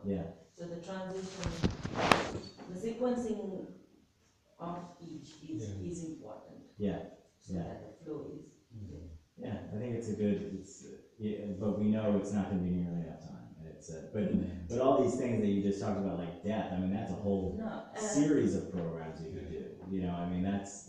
Yeah. So the transition, the sequencing of each is important. Yeah. So that the flow is. Yeah, I think it's a good. But we know it's not going to be nearly enough time. And it's but all these things that you just talked about, like death. I mean, that's a whole series of programs you could do. You know, I mean, that's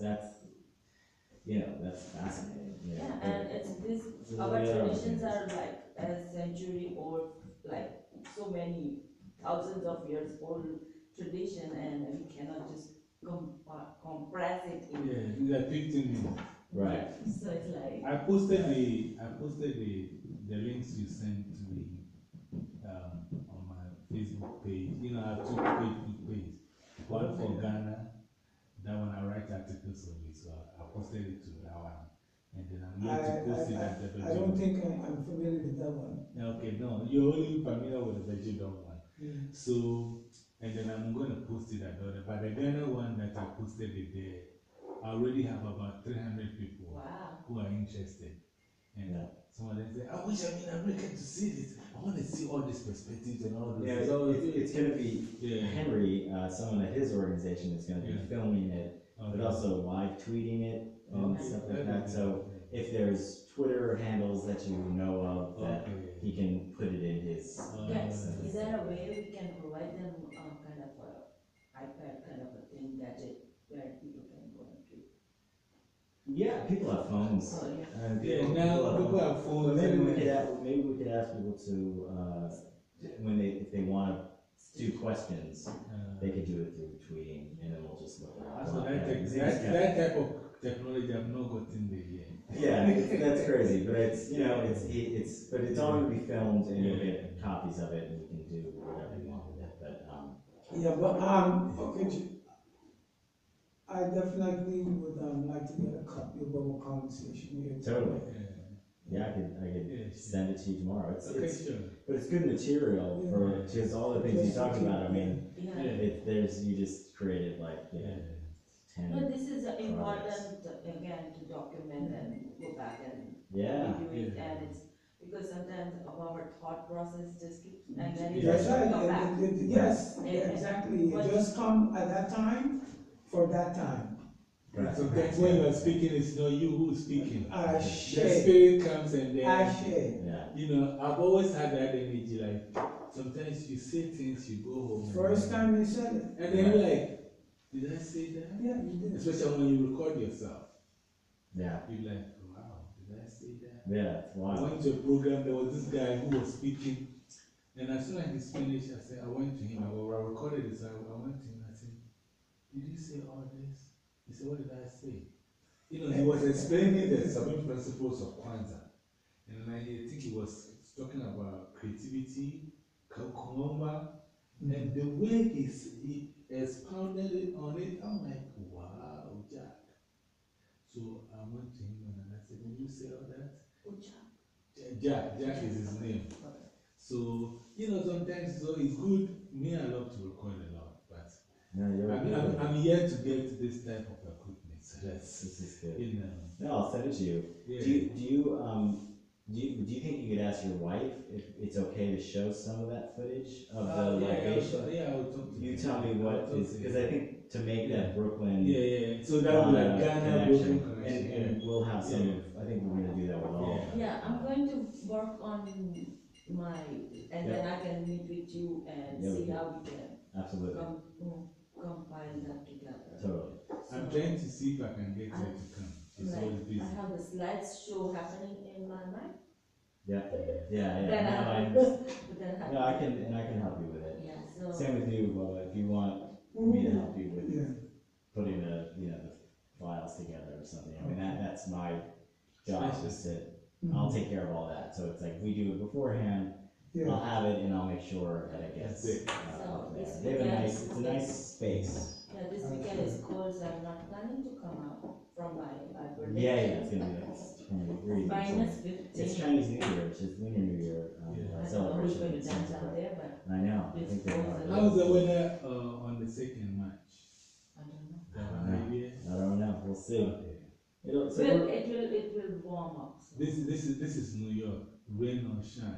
that's fascinating. You know, yeah, and it's this. Our traditions are like a century old, like so many thousands of years old tradition, and we cannot just compress it in. Yeah, like 15 minutes. Right. So it's like I posted the links you sent to me on my Facebook page. You know, I have two Facebook pages. One for Ghana, that one I write articles on it, so I posted it to that one. And then I'm going to post it at the I don't think I'm familiar with that one. Okay, no, you're only familiar with the Veggie one. So, and then I'm going to post it at the other. But the Ghana one that I posted it there, I already have about 300 people who are interested. And some of them say, I wish I'm in America to see this. I want to see all these perspectives and all those. Yeah, so it's going to be Henry, someone at his organization is going to be filming it, but also live tweeting it and stuff like that. So if there's Twitter handles that you know of that he can put it in his. Yes. Is there a way we can provide them kind of a iPad kind of a thing gadget where people can go and tweet? Yeah, people have phones. Now people have phones. Maybe we could ask people to if they want to do questions, they could do it through tweeting, and then we'll just look it up. That type of technology I've not gotten there yet. Yeah, that's crazy, but but it's all going to be filmed, and you'll get copies of it, and you can do whatever you want with it. But okay. I definitely would like to get a copy of our conversation here. Totally. Yeah, I could send it to you tomorrow. Sure. But it's good material for just all the things you talked about. I mean, you just created like 10. No, this is important again to document and go back and review it, and it's because sometimes our thought process just keeps and then it That's just right. come back. Yes, exactly. It just come at that time for that time. Right. Sometimes when you are speaking, it's not you who is speaking. The spirit comes and then, you know, I've always had that energy. Like sometimes you say things, you go home. First time you said it. And then you're like, did I say that? Yeah, you did. Especially when you record yourself. Yeah. You're like, wow, did I say that? Yeah, wow. I went to a program, there was this guy who was speaking. And as soon as he's finished, I went to him. I recorded this. I went to him and I said, did you say all this? He said, what did I say? You know, he was explaining the 7 principles of Kwanzaa. And I think he was talking about creativity, Kakumba, and the way he expounded it on it, I'm like, wow, Jack. So I went to him and I said, did you say all that? Jack is his name. So, you know, sometimes so it's good. Me, I love to record a lot, but I'm here to get this type of equipment. So this is good. You know. No, I'll send it to you. Yeah. Do you think you could ask your wife if it's okay to show some of that footage of the libation? I will talk to you. Tell me what is, because I think to make that Brooklyn. So that would be like Ghana, Brooklyn connection. And we'll have some. I think we're going to do that with all. Yeah, I'm going to work on my, and then I can meet with you and see how we can. Absolutely. Compile that together. Totally. I'm trying to see if I can get her to come. She's always busy. I have the slideshow happening in my mind. Yeah. No, I can help you with it. Yeah. So same with you, Bubba. If you want me to help you with putting the files together or something. I mean that's my job. I'll take care of all that. So it's like we do it beforehand. I'll have it and I'll make sure that it gets up there. They have it's a nice space. Yeah, this weekend is cold, so I'm not planning to come out from my birthday. Yeah, it's gonna be like -15. It's Chinese New Year, it's just Lunar New Year celebration. Going to dance out there, but I know. I think how's the weather on the 2nd March? I don't know. I don't know. We'll see. Okay. It will warm up. So. This is New York. Rain or shine.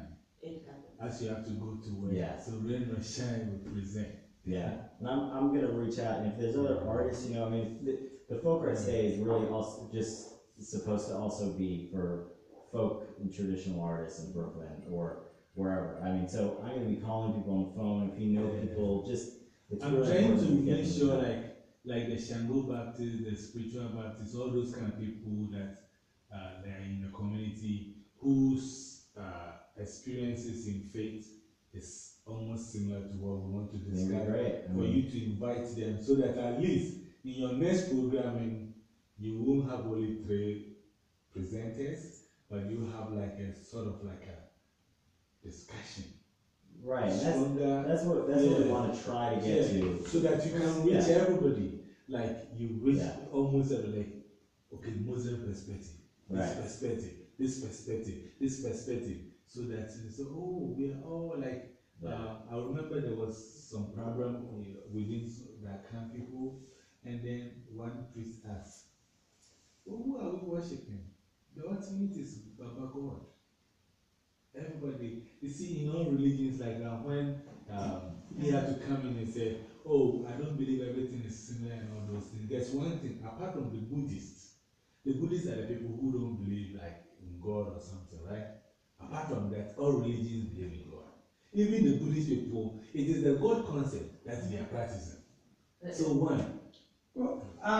it happens. As you have to go to work. Yeah. So rain or shine will present. Yeah, and I'm gonna reach out, and if there's other artists, I mean, the folk art day is really also just supposed to also be for folk and traditional artists in Brooklyn or wherever. I mean, so I'm gonna be calling people on the phone, if you know people, it's I'm really trying to important get make them sure to know. like the Shango Baptist, the spiritual Baptist, all those kind of people that they are in the community whose experiences in faith is almost similar to what we want to That'd be describe. great. I For mean, you to invite them so that at least in your next programming you won't have only 3 presenters, but you have like a sort of like a discussion. right, and Stronger, that's what we wanna try to get to. so that you can reach Yeah. everybody. Like you reach Yeah. almost everybody. Okay, Muslim perspective, this Right. perspective, this perspective, this perspective. So that we are all like. I remember there was some problem within the Akan people, and then one priest asked, well, "Who are we worshiping? The ultimate is Baba God." Everybody, you see, in all religions, like when he had to come in and say, "Oh, I don't believe everything is similar and all those things." There's one thing, apart from the Buddhists are the people who don't believe like in God or something, right? Apart from that, all religions believe in God. Even the Buddhist people, it is the God concept that they are practicing. So one, Well,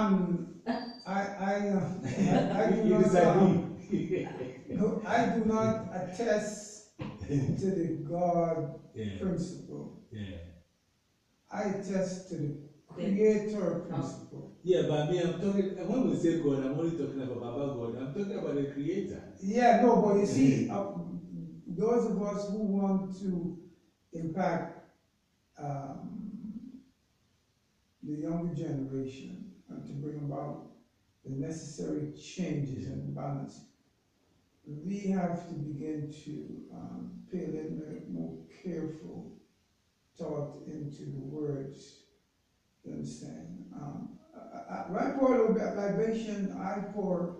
I do you not, disagree. no, I do not attest to the God Yeah, principle. yeah. I attest to the creator principle. Yeah, but me, I'm talking, when we say God, I'm only talking about Baba God. I'm talking about the creator. Yeah, no, but you see, those of us who want to impact the younger generation and to bring about the necessary changes and balance, we have to begin to pay a little bit more careful thought into the words. You understand? When I pour a little bit of libation, I pour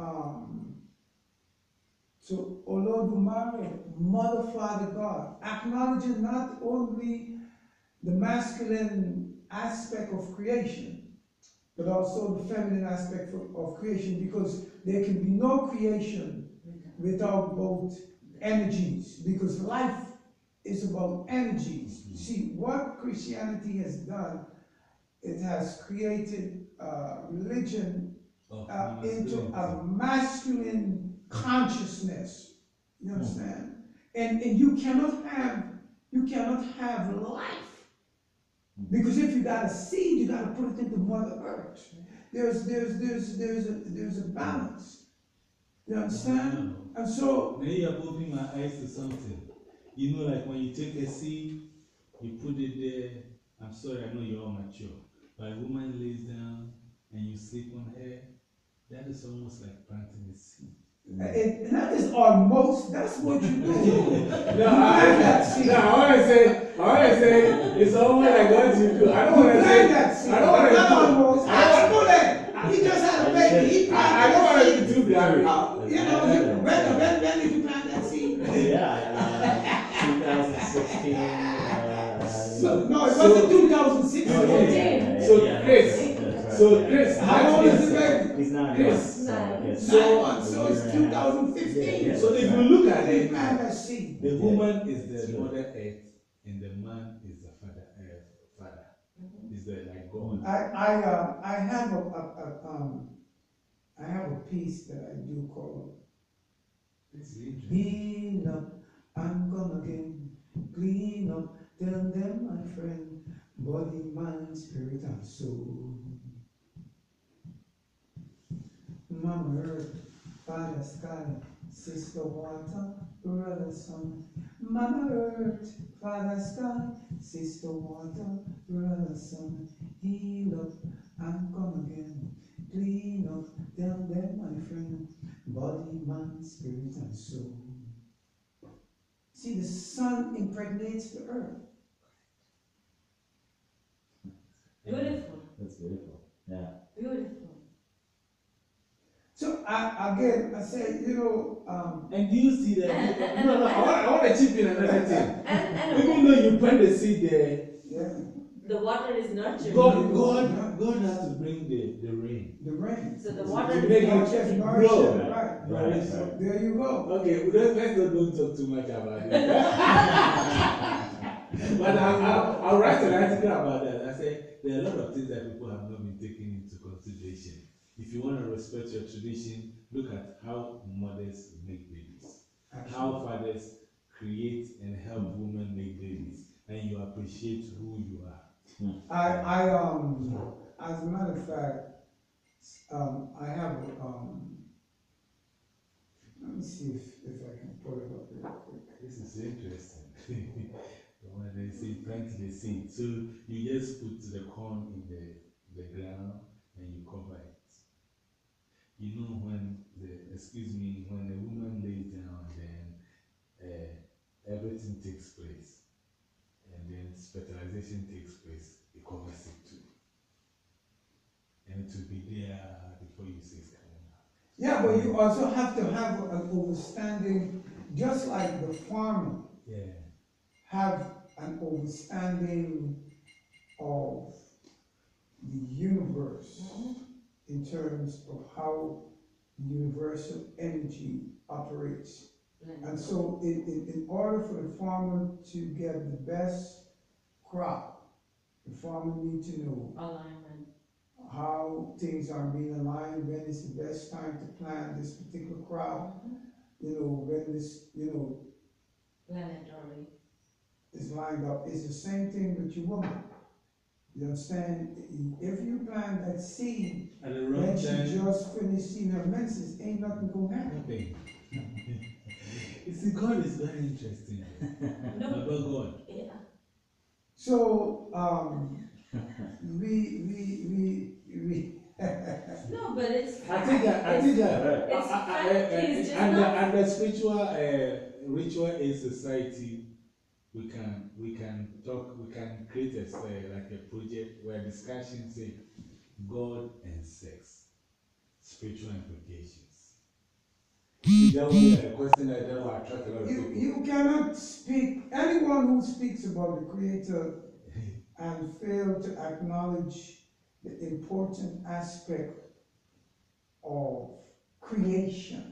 to Olodumare, Mother, Father, God, acknowledging not only the masculine aspect of creation, but also the feminine aspect of creation, because there can be no creation without both energies, because life is about energies. See, what Christianity has done, it has created religion into a masculine consciousness. You understand? And you cannot have life. Because if you got a seed, you got to put it into Mother Earth. There's a balance. You understand? And so now you have opened my eyes to something. You know, like when you take a seed, you put it there. I'm sorry, I know you're all mature, but a woman lays down and you sleep on her. That is almost like planting a seed. that is almost, that's what you do. No, I want to say, it's almost like what you do. I don't want to say that seed. I don't want to Not do. almost. Absolutely. He just had a baby. I don't want to be too blurry. When did you plant that seed? Yeah, 2016. No, it wasn't 2016. So Chris, How old is the baby? He's 9 Chris, months, so I guess. So it's 2015. Yeah. so if you look at He it, planted that seed. the woman is the mother earth and the man is the father. Is the like God. I have a piece that I do called It's interesting. Clean Up, I'm gonna again clean up. Tell them, my friend, body, mind, spirit, and soul. Mama Earth, Father Sky, Sister Water, Brother Sun. Mama Earth, Father Sky, Sister Water, Brother Sun. Heal up and come again. Clean up, tell them, my friend, body, mind, spirit, and soul. See, the sun impregnates the earth. Beautiful. That's beautiful. Yeah. Beautiful. So again, I say, And do you see that? No, I want to chip in another thing. And Even though you plant the seed there, yeah, the water is nurturing. God has to bring the rain. the rain. So the To water make is it nurturing. grow. Right. Right. There you go. Okay, let's don't talk too much about it. But I'll write an article about that. I say there are a lot of things that people have not been taking into consideration. If you want to respect your tradition, look at how mothers make babies, how fathers create and help women make babies, and you appreciate who you are. As a matter of fact, I have, let me see if I can pull it up real quick. This is interesting. When they say plant the seed, so you just put the corn in the ground and you cover it. You know when when a woman lays down, then everything takes place, and then fertilization takes place. It covers it too, and it will be there before you see it's coming out. Yeah, but you also have to have an understanding, just like the farmer Yeah. have an understanding of the universe in terms of how universal energy operates. And so in order for the farmer to get the best crop, the farmer need to know Alignment. how things are being aligned, when is the best time to plant this particular crop, when this, Planetary. is lined up. It's the same thing with your woman. You understand? If you plant that seed, At the wrong when she time. just finished seeing her menses, ain't nothing gonna happen. Nothing. You see, God is very interesting. No. About God. Yeah. So, we No, but it's. I think that It's fact, it's just not. under spiritual ritual in society, we can create like a project where discussion say God and sex, spiritual implications. That was a question that will attract a lot of people. you cannot speak, anyone who speaks about the Creator and fail to acknowledge the important aspect of creation.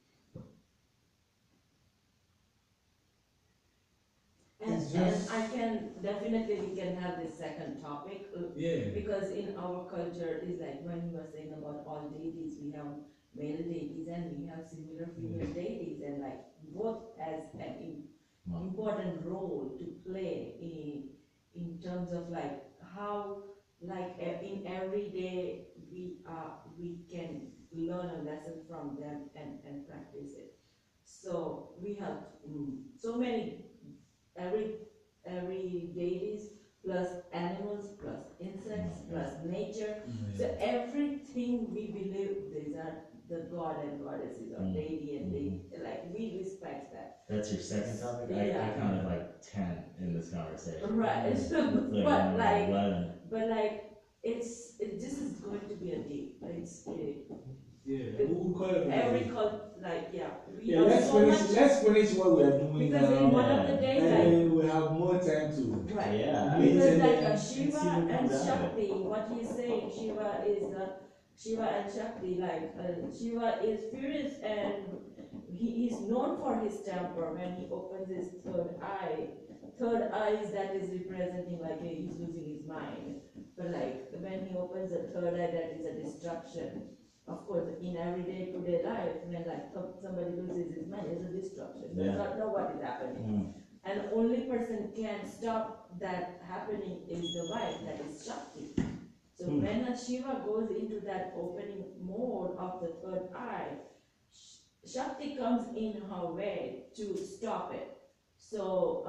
And It's just- I can, definitely we can have this second topic. Yeah. Because in our culture, it's like when you were saying about all deities, we have male deities and we have similar female deities, and like both has an important role to play in terms of like how, like in every day we can learn a lesson from them and practice it. So we have so many every deities plus animals plus insects plus nature. So everything we believe these are the god and goddesses or deity, and they like we respect that. That's your second topic? Yeah. I counted like 10 in this conversation. Right. It's But like 11. this is going to be a deep. Yeah, we'll call it Every cult, like we yeah, have let's so much. finish what we are doing Because now. in one of the And days, then we have more time to. right. Yeah. Because like see Shiva what and comes out of it. Shakti, what he's saying, Shiva and Shakti, Shiva is furious and he is known for his temper when he opens his third eye. Third eye is that is representing like he's losing his mind. But like when he opens the third eye, that is a destruction. Of course, in everyday today life, when like somebody loses his mind, it's a destruction. Does not know what is happening. And the only person can stop that happening is the wife, that is Shakti. So when a Shiva goes into that opening mode of the third eye, Shakti comes in her way to stop it. So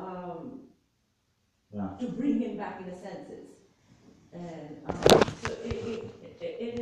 to bring him back in the senses. And so it